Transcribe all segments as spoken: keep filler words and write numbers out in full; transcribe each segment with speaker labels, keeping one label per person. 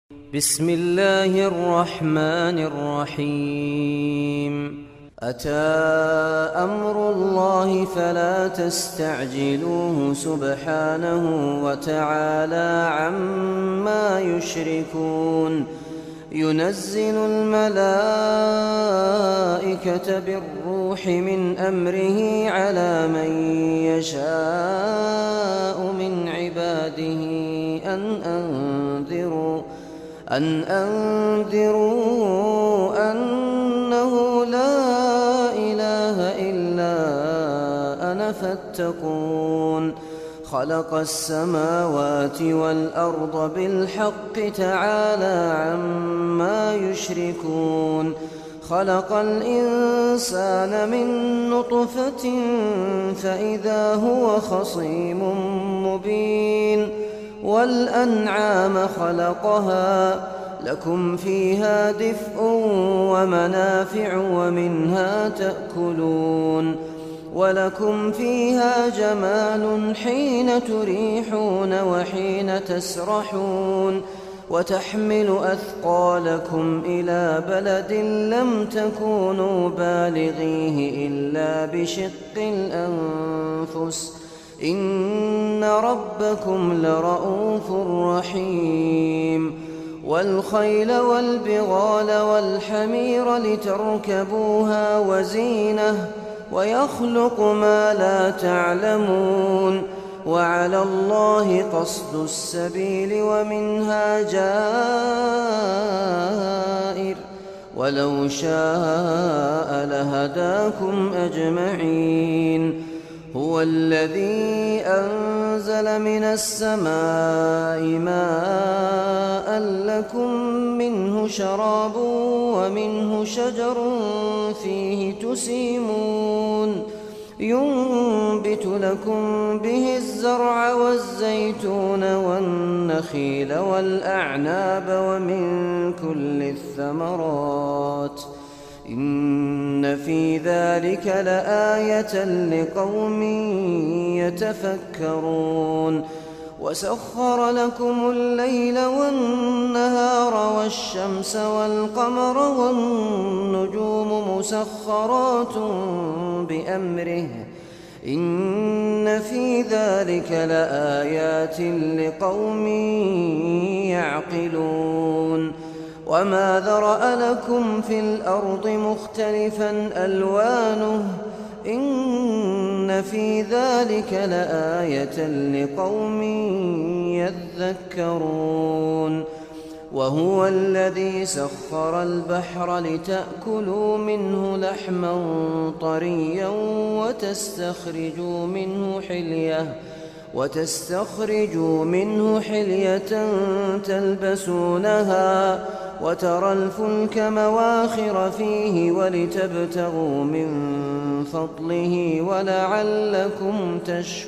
Speaker 1: بسم الله الرحمن الرحيم أتى أمر الله فلا تستعجلوه سبحانه وتعالى عما يشركون ينزل الملائكة بالروح من أمره على من يشاء من عباده أن أنذروا أن أنذروا أنه لا إله إلا أنا فاتقون خلق السماوات والأرض بالحق تعالى عما يشركون خلق الإنسان من نطفة فإذا هو خصيم مبين والأنعام خلقها لكم فيها دفء ومنافع ومنها تأكلون ولكم فيها جمال حين تريحون وحين تسرحون وتحمل أثقالكم إلى بلد لم تكونوا بالغيه إلا بشق الأنفس إن ربكم لرءوف رحيم والخيل والبغال والحمير لتركبوها وزينة ويخلق ما لا تعلمون وعلى الله قصد السبيل ومنها جائر ولو شاء لهداكم أجمعين هو الذي أنزل من السماء ماء لكم منه شراب ومنه شجر فيه تسيمون ينبت لكم به الزرع والزيتون والنخيل والأعناب ومن كل الثمرات إن في ذلك لآية لقوم يتفكرون وسخر لكم الليل والنهار والشمس والقمر والنجوم مسخرات بأمره إن في ذلك لآيات لقوم يعقلون وما ذرأ لكم في الأرض مختلفا ألوانه إن في ذلك لآية لقوم يذكرون وهو الذي سخر البحر لتأكلوا منه لحما طريا وتستخرجوا منه حلية وتستخرجوا منه حلية تلبسونها وترى الفلك مواخر فيه ولتبتغوا من فضله ولعلكم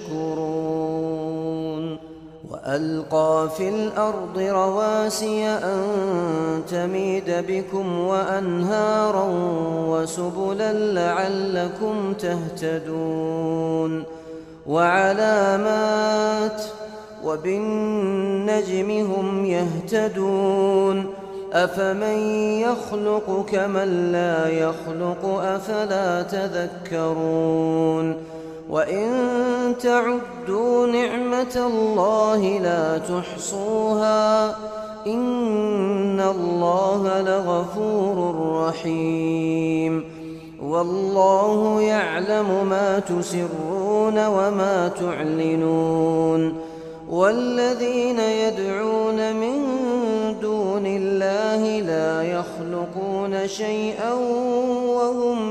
Speaker 1: تشكرون وألقى في الأرض رواسي أن تميد بكم وأنهارا وسبلا لعلكم تهتدون وعلامات وبالنجم هم يهتدون أفمن يخلق كمن لا يخلق أفلا تذكرون وإن تعدوا نعمة الله لا تحصوها إن الله لغفور رحيم والله يعلم ما تسرون وما تعلنون والذين يدعون من دون الله لا يخلقون شيئا وهم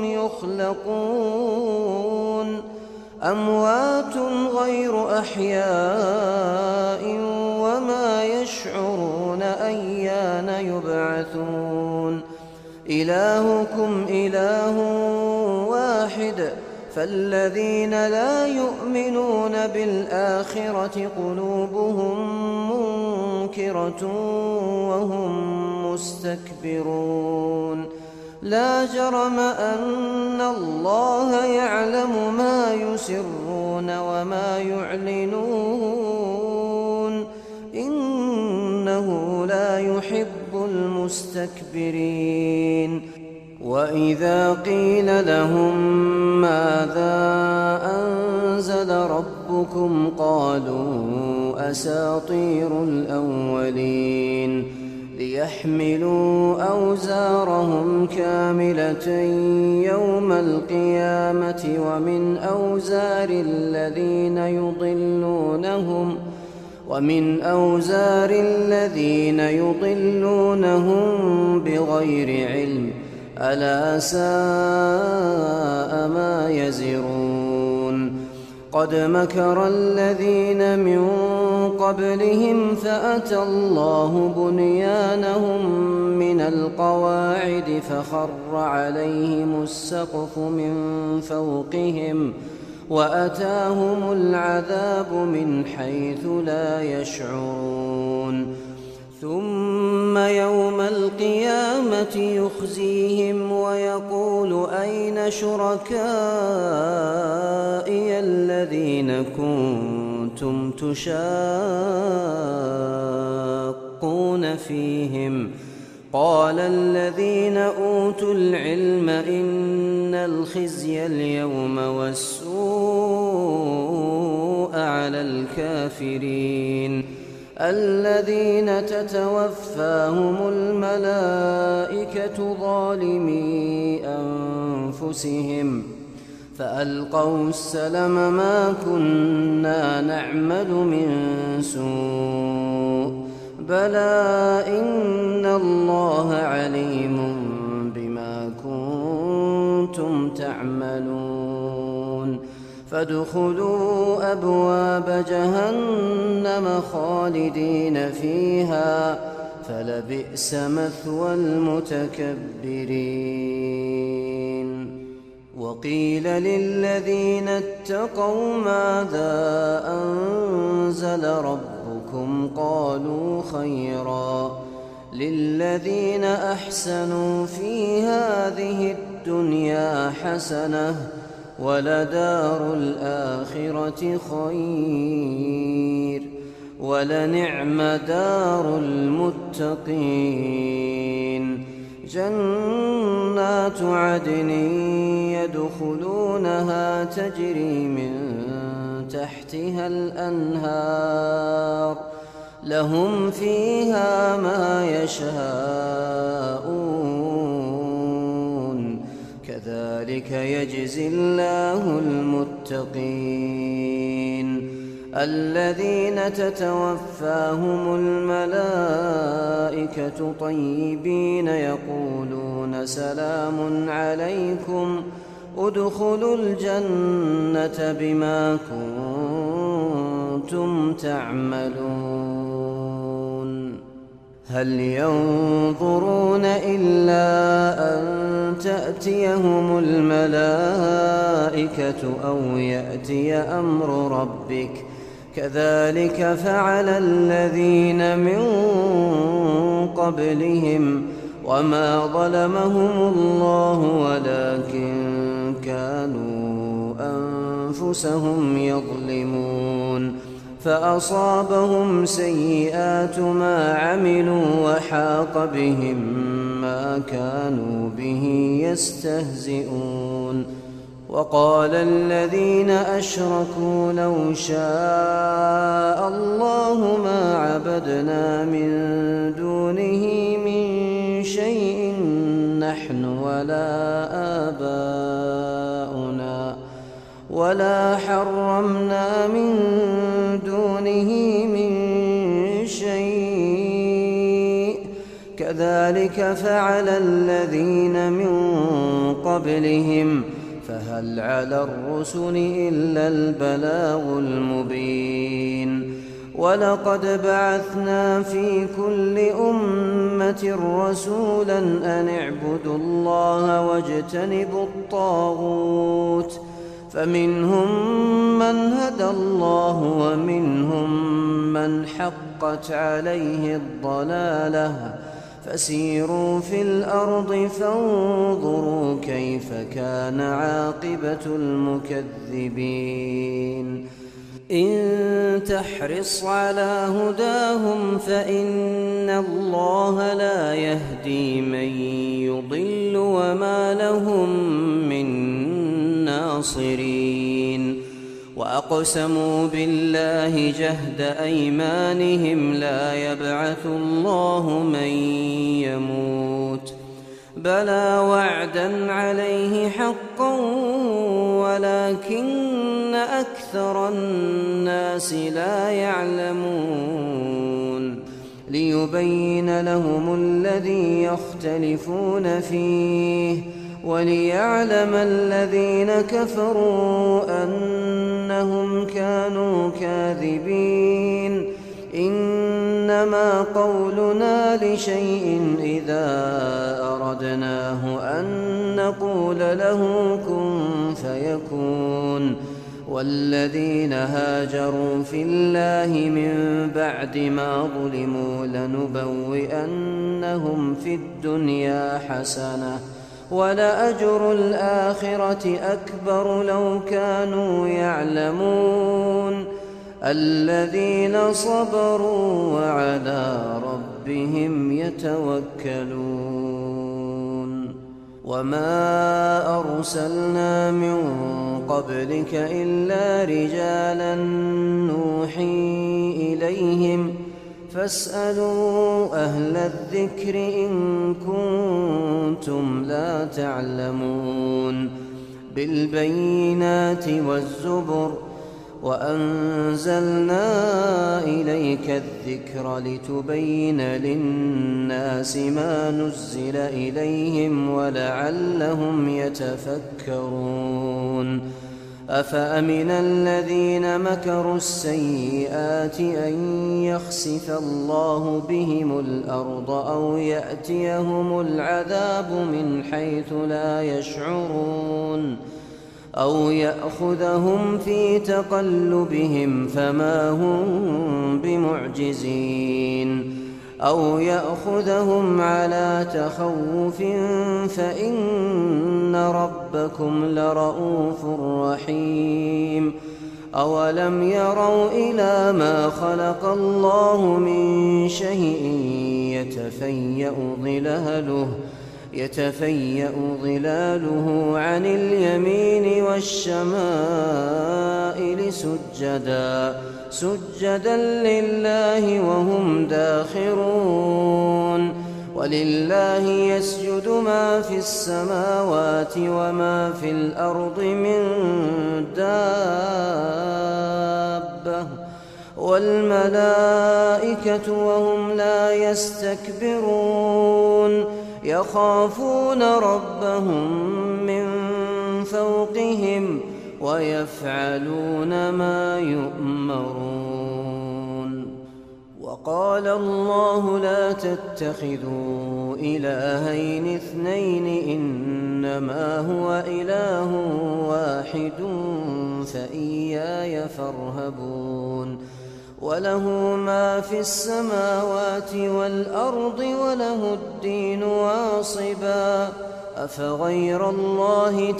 Speaker 1: يخلقون أموات غير أحياء وما يشعرون أيان يبعثون إلهكم إله واحد فالذين لا يؤمنون بالآخرة قلوبهم منكرة وهم مستكبرون لا جرم أن الله يعلم ما يسرون وما يعلنون إنه لا يحب يحب المستكبرين وإذا قيل لهم ماذا أنزل ربكم قالوا أساطير الأولين ليحملوا أوزارهم كاملة يوم القيامة ومن أوزار الذين يضلونهم ومن أوزار الذين يضلونهم بغير علم ألا ساء ما يزرون قد مكر الذين من قبلهم فأتى الله بنيانهم من القواعد فخر عليهم السقف من فوقهم وأتاهم العذاب من حيث لا يشعرون ثم يوم القيامة يخزيهم ويقول أين شركائي الذين كنتم تشاقون فيهم قال الذين أوتوا العلم إن الخزي اليوم والسوء على الكافرين الذين تتوفاهم الملائكة ظالمي أنفسهم فألقوا السلم ما كنا نعمل من سوء بلى إن الله عليم بما كنتم تعملون فادخلوا أبواب جهنم خالدين فيها فلبئس مثوى المتكبرين وقيل للذين اتقوا ماذا أنزل ربكم قالوا خيرا للذين أحسنوا في هذه الدنيا حسنة ولدار الآخرة خير ولنعم دار المتقين جنات عدن يدخلونها تجري من تحتها الأنهار لهم فيها ما يشاءون كذلك يجزي الله المتقين الذين تتوفاهم الملائكة طيبين يقولون سلام عليكم ادخلوا الجنة بما كنتم تعملون هل ينظرون إلا أن تأتيهم الملائكة أو يأتي أمر ربك كذلك فعل الذين من قبلهم وما ظلمهم الله ولكن كانوا أنفسهم يظلمون فأصابهم سيئات ما عملوا وحاق بهم ما كانوا به يستهزئون وقال الذين أشركوا لو شاء الله ما عبدنا من دونه من شيء نحن ولا آباؤنا ولا حرمنا من دونه من شيء كذلك فعل الذين من قبلهم فهل على الرسل إلا البلاغ المبين ولقد بعثنا في كل أمة رسولا أن اعبدوا الله واجتنبوا الطاغوت فمنهم من هدى الله ومنهم من حقت عليه الضلالة فسيروا في الأرض فانظروا كيف كان عاقبة المكذبين إن تحرص على هداهم فإن الله لا يهدي من يضل وما لهم من ناصرين وأقسموا بالله جهد أيمانهم لا يبعث الله من يموت بلى وعدا عليه حقا ولكن أكثر الناس لا يعلمون ليبين لهم الذي يختلفون فيه وليعلم الذين كفروا أنهم كانوا كاذبين إنما قولنا لشيء إذا أردناه أن نقول له كن فيكون والذين هاجروا في الله من بعد ما ظلموا لنبوئنهم في الدنيا حسنة ولأجر الآخرة أكبر لو كانوا يعلمون الذين صبروا وعلى ربهم يتوكلون وما أرسلنا من قبلك إلا رجالا نوحي إليهم فاسألوا أهل الذكر إن كنتم لا تعلمون بالبينات والزبر وأنزلنا إليك الذكر لتبين للناس ما نزل إليهم ولعلهم يتفكرون أفأمن الذين مكروا السيئات أن يخسف الله بهم الأرض أو يأتيهم العذاب من حيث لا يشعرون أو يأخذهم في تقلبهم فما هم بمعجزين أو يأخذهم على تخوف فإن ربكم لرؤوف رحيم أولم يروا إلى ما خلق الله من شيء يتفيأ ظلاله يتفيأ ظلاله عن اليمين والشمائل سجدا سجدا لله وهم داخرون ولله يسجد ما في السماوات وما في الأرض من دابة والملائكة وهم لا يستكبرون يخافون ربهم من فوقهم ويفعلون ما يؤمرون وقال الله لا تتخذوا إلهين اثنين إنما هو إله واحد فإياي فارهبون وله ما في السماوات والأرض وله الدين واصبا أفغير الله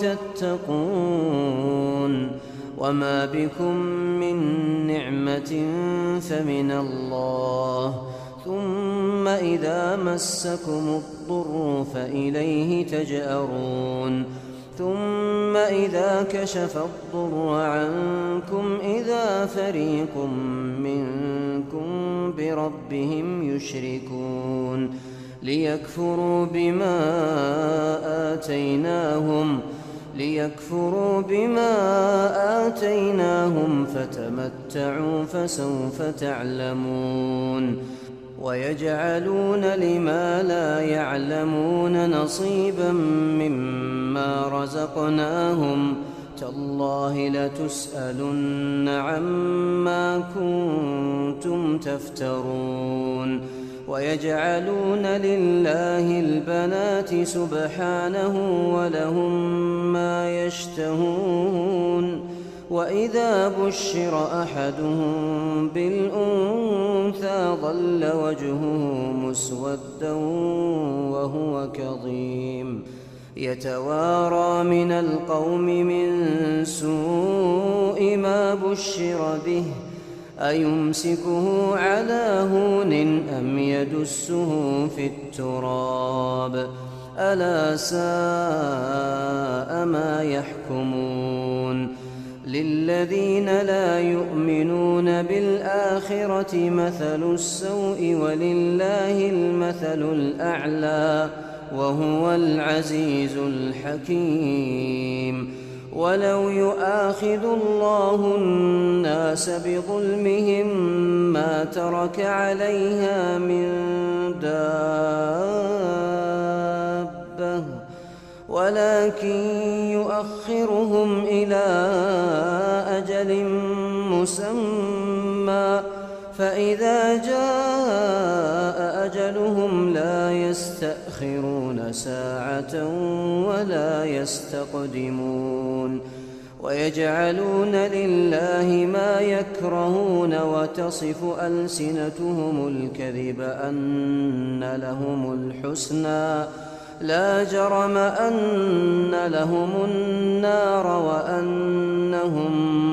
Speaker 1: تتقون وما بكم من نعمة فمن الله ثم إذا مسكم الضر فإليه تجأرون ثم إذا كشف الضر عنكم إذا فريق منكم بربهم يشركون ليكفروا بما آتيناهم ليكفروا بما آتيناهم فتمتعوا فسوف تعلمون ويجعلون لما لا يعلمون نصيبا مما رزقناهم تالله لتسألن عما كنتم تفترون ويجعلون لله البنات سبحانه ولهم ما يشتهون وإذا بشر أحدهم بالأنثى ظل وجهه مسودا وهو كظيم يتوارى من القوم من سوء ما بشر به أيمسكه على هون أم يدسه في التراب ألا ساء ما يحكمون للذين لا يؤمنون بالآخرة مثل السوء ولله المثل الأعلى وهو العزيز الحكيم ولو يؤاخذ الله الناس بظلمهم ما ترك عليها من دابة ولكن يؤخرهم إلى أجل مسمى فإذا جاء أجلهم لا يستأخرون ساعة ولا يستقدمون ويجعلون لله ما يكرهون وتصف ألسنتهم الكذب أن لهم الحسنى لا جرم أن لهم النار وأنهم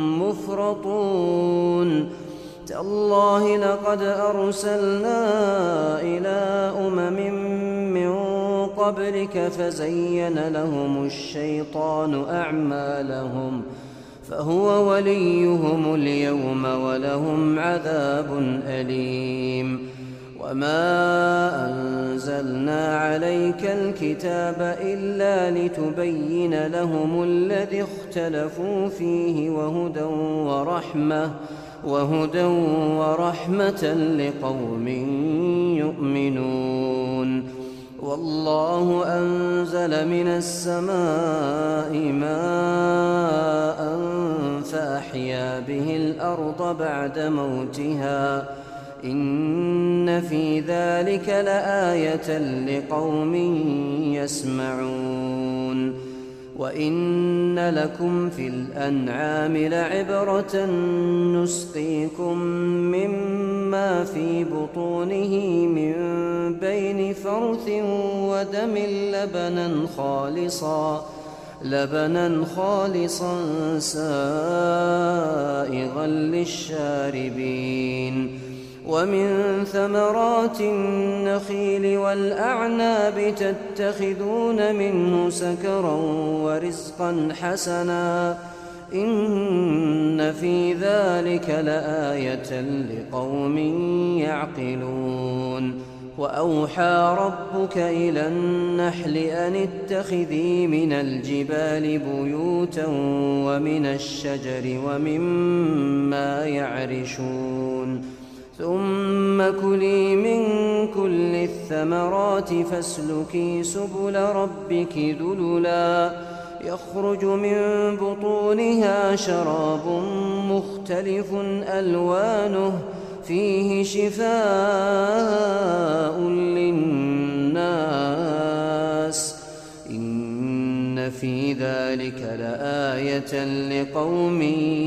Speaker 1: مفرطون تالله لقد أرسلنا إلى أمم من قبلك فزين لهم الشيطان أعمالهم فهو وليهم اليوم ولهم عذاب أليم وما أنزلنا عليك الكتاب إلا لتبين لهم الذي اختلفوا فيه وهدى ورحمة وهدى ورحمة لقوم يؤمنون والله أنزل من السماء ماء فأحيا به الأرض بعد موتها إن في ذلك لآية لقوم يسمعون وإن لكم في الأنعام لعبرة نسقيكم مما في بطونه من بين فرث ودم لبنا خالصا لبنا خالصا سائغا للشاربين ومن ثمرات النخيل والأعناب تتخذون منه سكرا ورزقا حسنا إن في ذلك لآية لقوم يعقلون وأوحى ربك إلى النحل أن اتخذي من الجبال بيوتا ومن الشجر ومما يعرشون ثم كلي من كل الثمرات فاسلكي سبل ربك ذللا يخرج من بطونها شراب مختلف ألوانه فيه شفاء للناس إن في ذلك لآية لقوم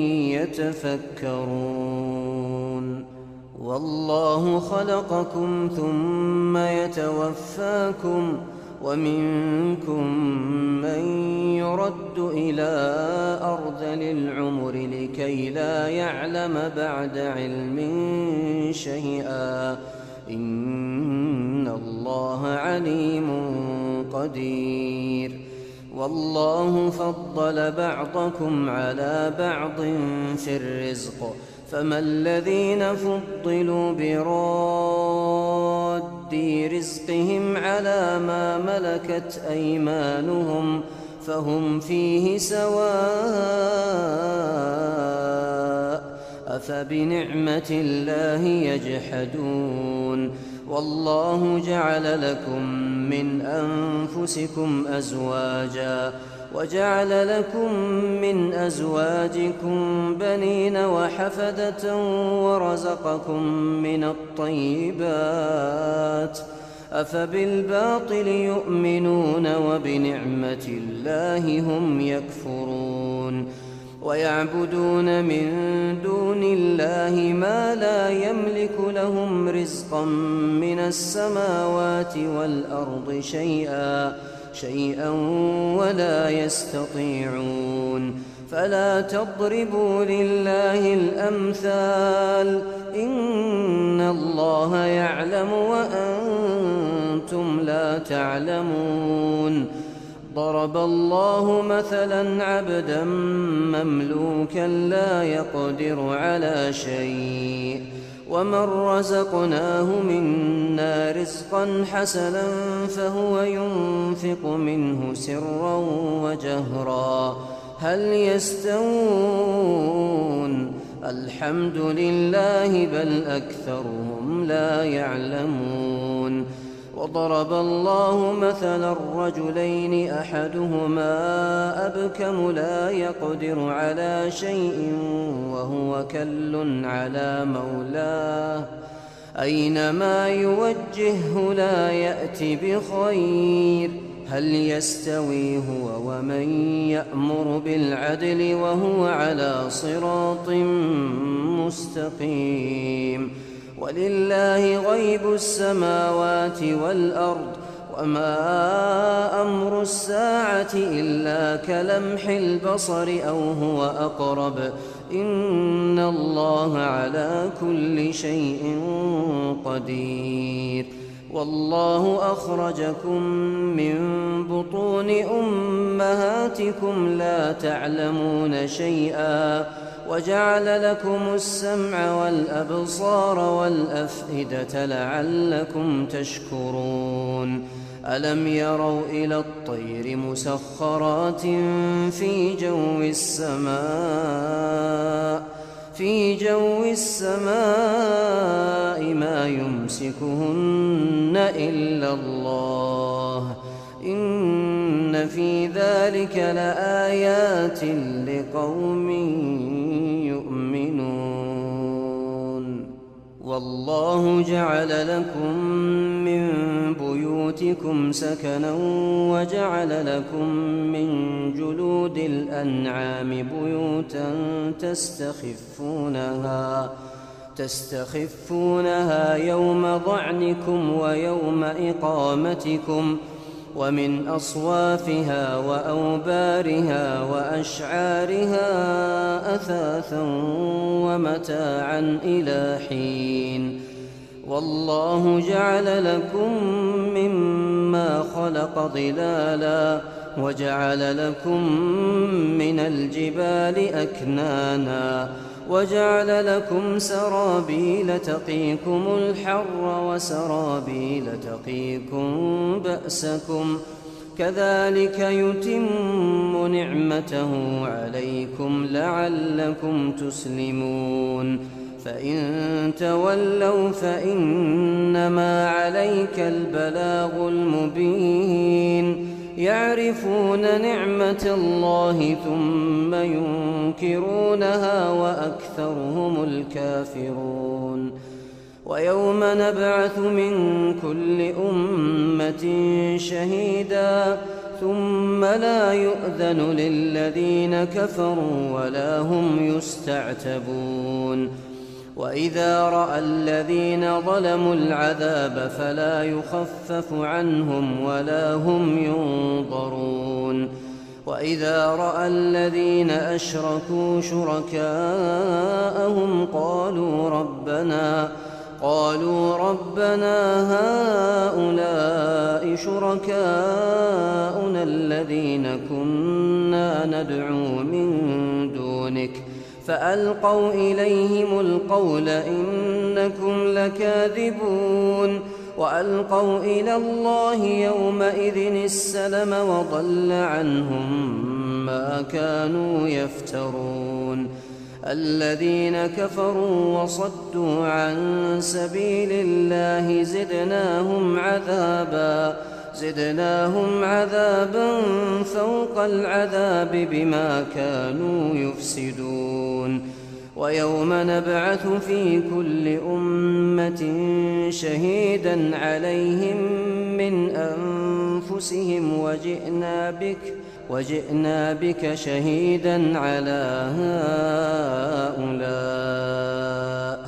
Speaker 1: يتفكرون والله خلقكم ثم يتوفاكم ومنكم من يرد إلى أرذل العمر لكي لا يعلم بعد علم شيئا إن الله عليم قدير والله فضل بعضكم على بعض في الرزق فما الذين فضلوا براد رزقهم على ما ملكت أيمانهم فهم فيه سواء أفبنعمة الله يجحدون والله جعل لكم من أنفسكم أزواجا وجعل لكم من أزواجكم بنين وحفدة ورزقكم من الطيبات أفبالباطل يؤمنون وبنعمة الله هم يكفرون ويعبدون من دون الله ما لا يملك لهم رزقا من السماوات والأرض شيئا شيئا ولا يستطيعون فلا تضربوا لله الأمثال إن الله يعلم وأنتم لا تعلمون ضرب الله مثلا عبدا مملوكا لا يقدر على شيء ومن رزقناه منا رزقا حسنا فهو ينفق منه سرا وجهرا هل يستوون الحمد لله بل أكثرهم لا يعلمون وضرب الله مثلا الرجلين أحدهما أبكم لا يقدر على شيء وهو كل على مولاه أينما يوجهه لا يأت بخير هل يستوي هو ومن يأمر بالعدل وهو على صراط مستقيم ولله غيب السماوات والأرض وما أمر الساعة إلا كلمح البصر أو هو أقرب إن الله على كل شيء قدير والله أخرجكم من بطون أمهاتكم لا تعلمون شيئا وجعل لكم السمع والأبصار والأفئدة لعلكم تشكرون ألم يروا إلى الطير مسخرات في جو السماء في جو السماء ما يمسكهن إلا الله إن في ذلك لآيات لقوم يؤمنون والله جعل لكم من بيوتكم سكنا وجعل لكم من جلود الأنعام بيوتا تستخفونها تستخفونها يوم ضعنكم ويوم إقامتكم ومن أصوافها وأوبارها وأشعارها أثاثا ومتاعا إلى حين والله جعل لكم مما خلق ظلالا وجعل لكم من الجبال أكنانا وجعل لكم سرابيل تقيكم الحر وسرابيل تقيكم بأسكم كذلك يتم نعمته عليكم لعلكم تسلمون فإن تولوا فإنما عليك البلاغ المبين يعرفون نعمة الله ثم ينكرونها وأكثرهم الكافرون ويوم نبعث من كل أمة شهيدا ثم لا يؤذن للذين كفروا ولا هم يستعتبون وإذا رأى الذين ظلموا العذاب فلا يخفف عنهم ولا هم ينظرون وإذا رأى الذين أشركوا شركاءهم قالوا ربنا قالوا ربنا هؤلاء شركاؤنا الذين كنا ندعو من دونك فألقوا إليهم القول إنكم لكاذبون وألقوا إلى الله يومئذ السلم وضل عنهم ما كانوا يفترون الذين كفروا وصدوا عن سبيل الله زدناهم عذابا زدناهم عذابا فوق العذاب بما كانوا يفسدون ويوم نبعث في كل أمة شهيدا عليهم من أنفسهم وجئنا بك وجئنا بك شهيدا على هؤلاء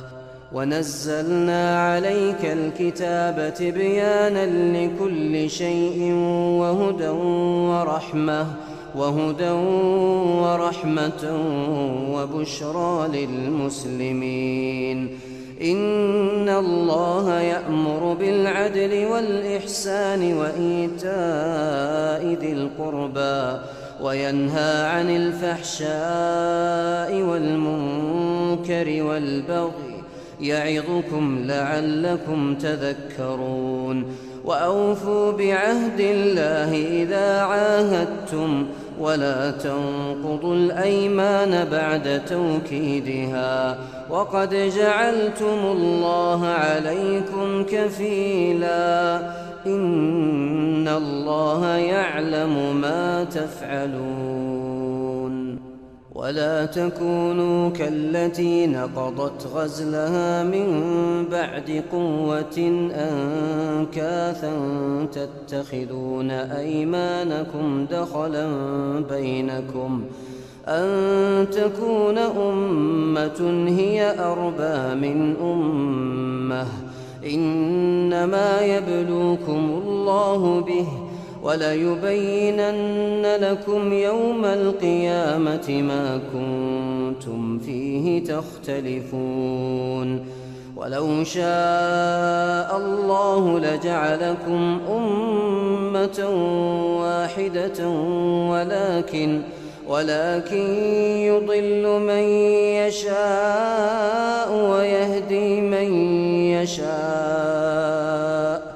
Speaker 1: ونزلنا عليك الكتاب تبيانا لكل شيء وهدى ورحمة وهدى ورحمة وبشرى للمسلمين. إن الله يأمر بالعدل والإحسان وإيتاء ذي القربى وينهى عن الفحشاء والمنكر والبغي يعظكم لعلكم تذكرون. وأوفوا بعهد الله إذا عاهدتم ولا تنقضوا الأيمان بعد توكيدها وقد جعلتم الله عليكم كفيلا إن الله يعلم ما تفعلون. ولا تكونوا كالتي نقضت غزلها من بعد قوة أنكاثا تتخذون أيمانكم دخلا بينكم أن تكون أمة هي أربى من أمة إنما يبلوكم الله به وليبينن لكم يوم القيامة ما كنتم فيه تختلفون. ولو شاء الله لجعلكم أمة واحدة ولكن ولكن يضل من يشاء ويهدي من يشاء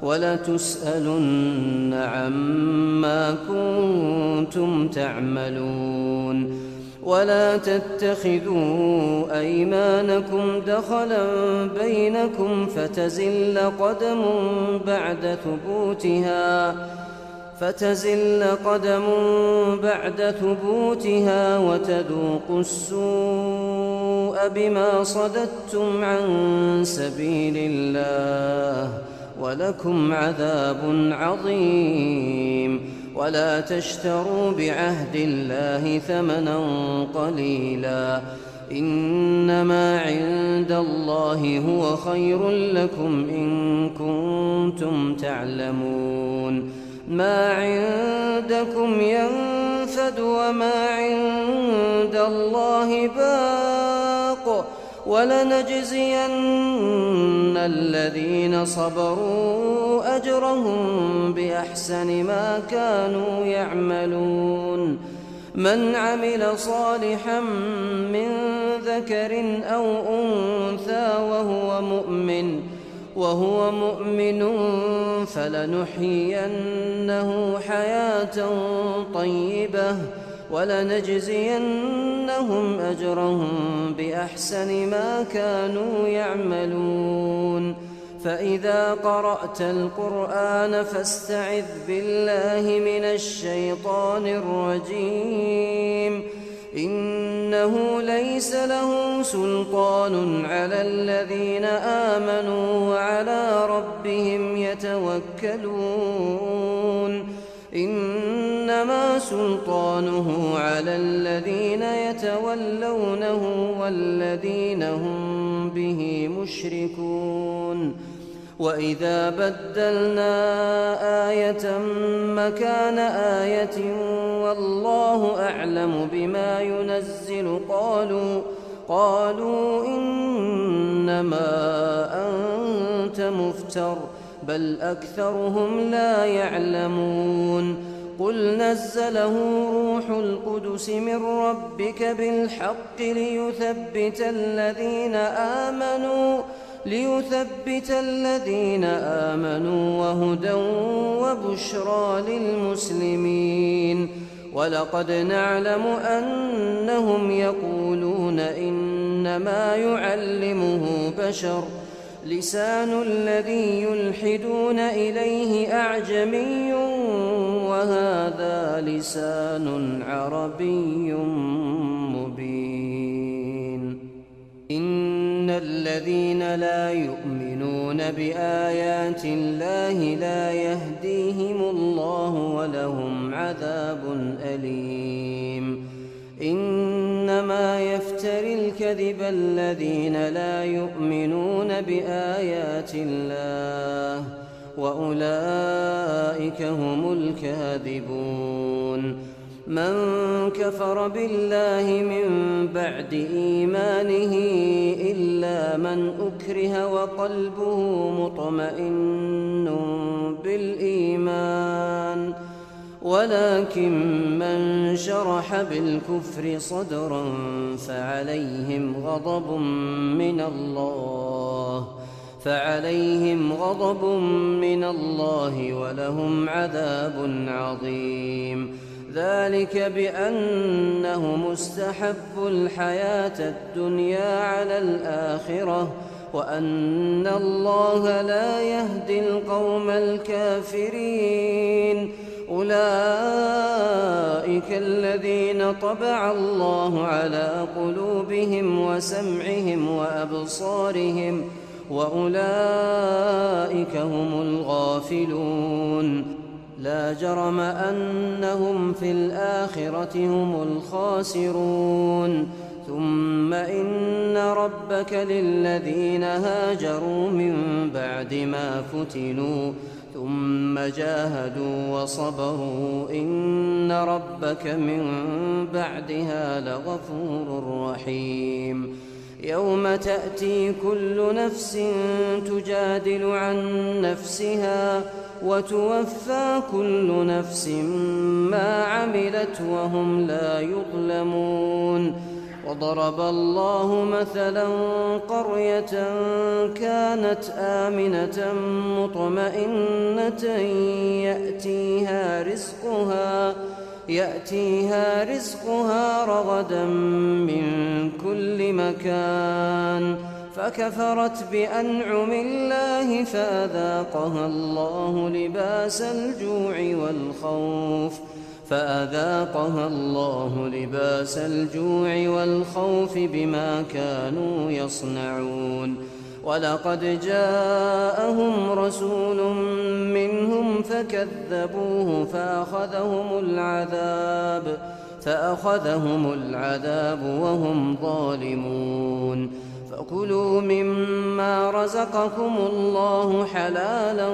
Speaker 1: ولتسألن عما كنتم تعملون. ولا تتخذوا أيمانكم دخلا بينكم فتزل قدم بعد ثبوتها فتزل قدم بعد ثبوتها وتذوقوا السوء بما صددتم عن سبيل الله ولكم عذاب عظيم. ولا تشتروا بعهد الله ثمنا قليلا إنما عند الله هو خير لكم إن كنتم تعلمون. ما عندكم ينفد وما عند الله باق ولنجزين الذين صبروا أجرهم بأحسن ما كانوا يعملون. من عمل صالحا من ذكر أو أنثى وهو مؤمن وهو مؤمن فلنحيينه حياة طيبة ولنجزينهم أجرهم بأحسن ما كانوا يعملون. فإذا قرأت القرآن فاستعذ بالله من الشيطان الرجيم. إنه ليس له سلطان على الذين آمنوا وعلى ربهم يتوكلون. إنما سلطانه على الذين يتولونه والذين هم به مشركون. وإذا بدلنا آية مكان آية والله أعلم بما ينزل قالوا قالوا إنما أنت مفتر بل أكثرهم لا يعلمون. قل نزله روح القدس من ربك بالحق ليثبت الذين آمنوا ليثبت الذين آمنوا وهدى وبشرى للمسلمين. ولقد نعلم أنهم يقولون إنما يعلمه بشر لسان الذي يلحدون إليه أعجمي وهذا لسان عربي مبين. إن الذين لا يؤمنون بآيات الله لا يهديهم الله ولهم عذاب أليم. إنما إنما يفتري الكذب الذين لا يؤمنون بآيات الله وأولئك هم الكاذبون. من كفر بالله من بعد إيمانه إلا من أكره وقلبه مطمئن بالإيمان، ولكن من شرح بالكفر صدرا فعليهم غضب من الله فعليهم غضب من الله ولهم عذاب عظيم. ذلك بأنهم استحبوا الحياة الدنيا على الآخرة وأن الله لا يهدي القوم الكافرين. أولئك الذين طبع الله على قلوبهم وسمعهم وأبصارهم وأولئك هم الغافلون. لا جرم أنهم في الآخرة هم الخاسرون. ثم إن ربك للذين هاجروا من بعد ما فتنوا ثم جاهدوا وصبروا إن ربك من بعدها لغفور رحيم. يوم تأتي كل نفس تجادل عن نفسها وتوفى كل نفس ما عملت وهم لا يظلمون. وضرب الله مثلا قرية كانت آمنة مطمئنة يأتيها رزقها يأتيها رزقها رغدا من كل مكان فكفرت بأنعم الله فأذاقها الله لباس الجوع والخوف فأذاقها الله لباس الجوع والخوف بما كانوا يصنعون. ولقد جاءهم رسول منهم فكذبوه فأخذهم العذاب فأخذهم العذاب وهم ظالمون. فكلوا مما رزقكم الله حلالا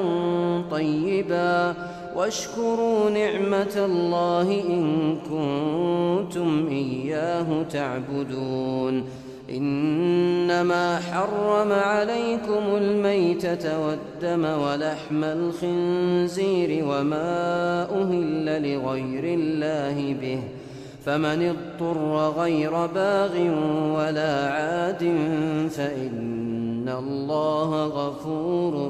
Speaker 1: طيبا واشكروا نعمة الله إن كنتم إياه تعبدون. إنما حرم عليكم الميتة والدم ولحم الخنزير وما أهل لغير الله به فمن اضطر غير باغ ولا عاد فإن الله غفور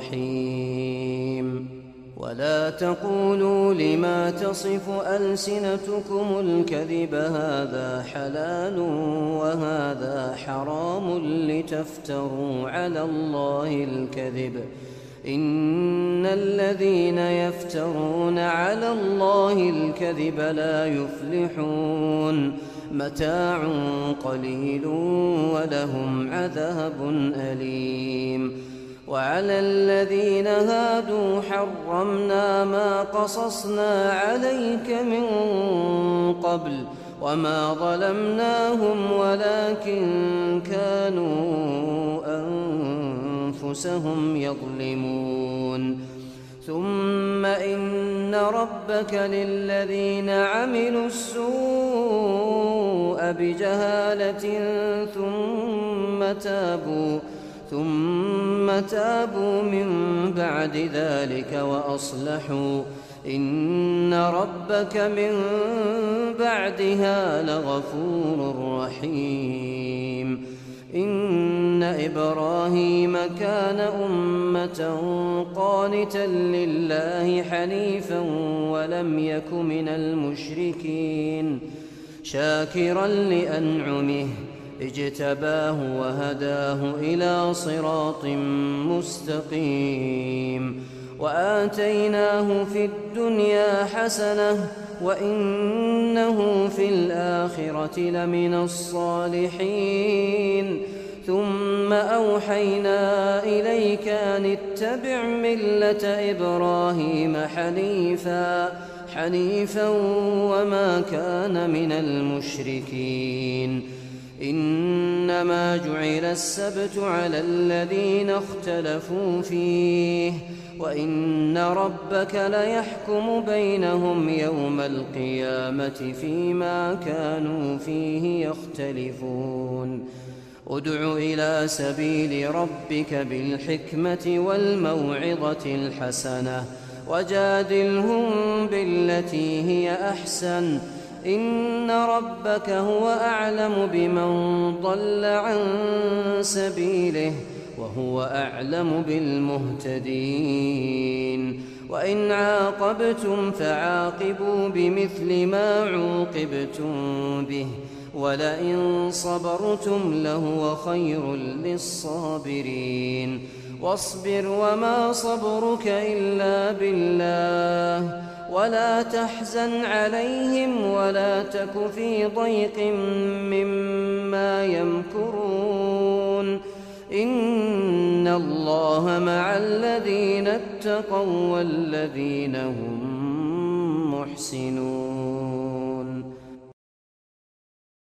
Speaker 1: رحيم. ولا تقولوا لما تصف ألسنتكم الكذب هذا حلال وهذا حرام لتفتروا على الله الكذب إن الذين يفترون على الله الكذب لا يفلحون. متاع قليل ولهم عذاب أليم. وعلى الذين هادوا حرمنا ما قصصنا عليك من قبل وما ظلمناهم ولكن كانوا أنفسهم يظلمون. ثم إن ربك للذين عملوا السوء بجهالة ثم تابوا ثم تابوا من بعد ذلك وأصلحوا إن ربك من بعدها لغفور رحيم. إن إبراهيم كان أمة قانتا لله حنيفا ولم يك من المشركين شاكرا لأنعمه اجتباه وهداه إلى صراط مستقيم. وآتيناه في الدنيا حسنة وإنه في الآخرة لمن الصالحين. ثم أوحينا إليك أن اتبع ملة إبراهيم حنيفا حنيفا وما كان من المشركين. إنما جعل السبت على الذين اختلفوا فيه وإن ربك ليحكم بينهم يوم القيامة فيما كانوا فيه يختلفون. ادع إلى سبيل ربك بالحكمة والموعظة الحسنة وجادلهم بالتي هي أحسن إن ربك هو أعلم بمن ضل عن سبيله وهو أعلم بالمهتدين. وإن عاقبتم فعاقبوا بمثل ما عوقبتم به ولئن صبرتم لهو خير للصابرين. واصبر وما صبرك إلا بالله ولا تحزن عليهم ولا تك في ضيق مما يمكرون إن الله مع الذين اتقوا والذين هم محسنون.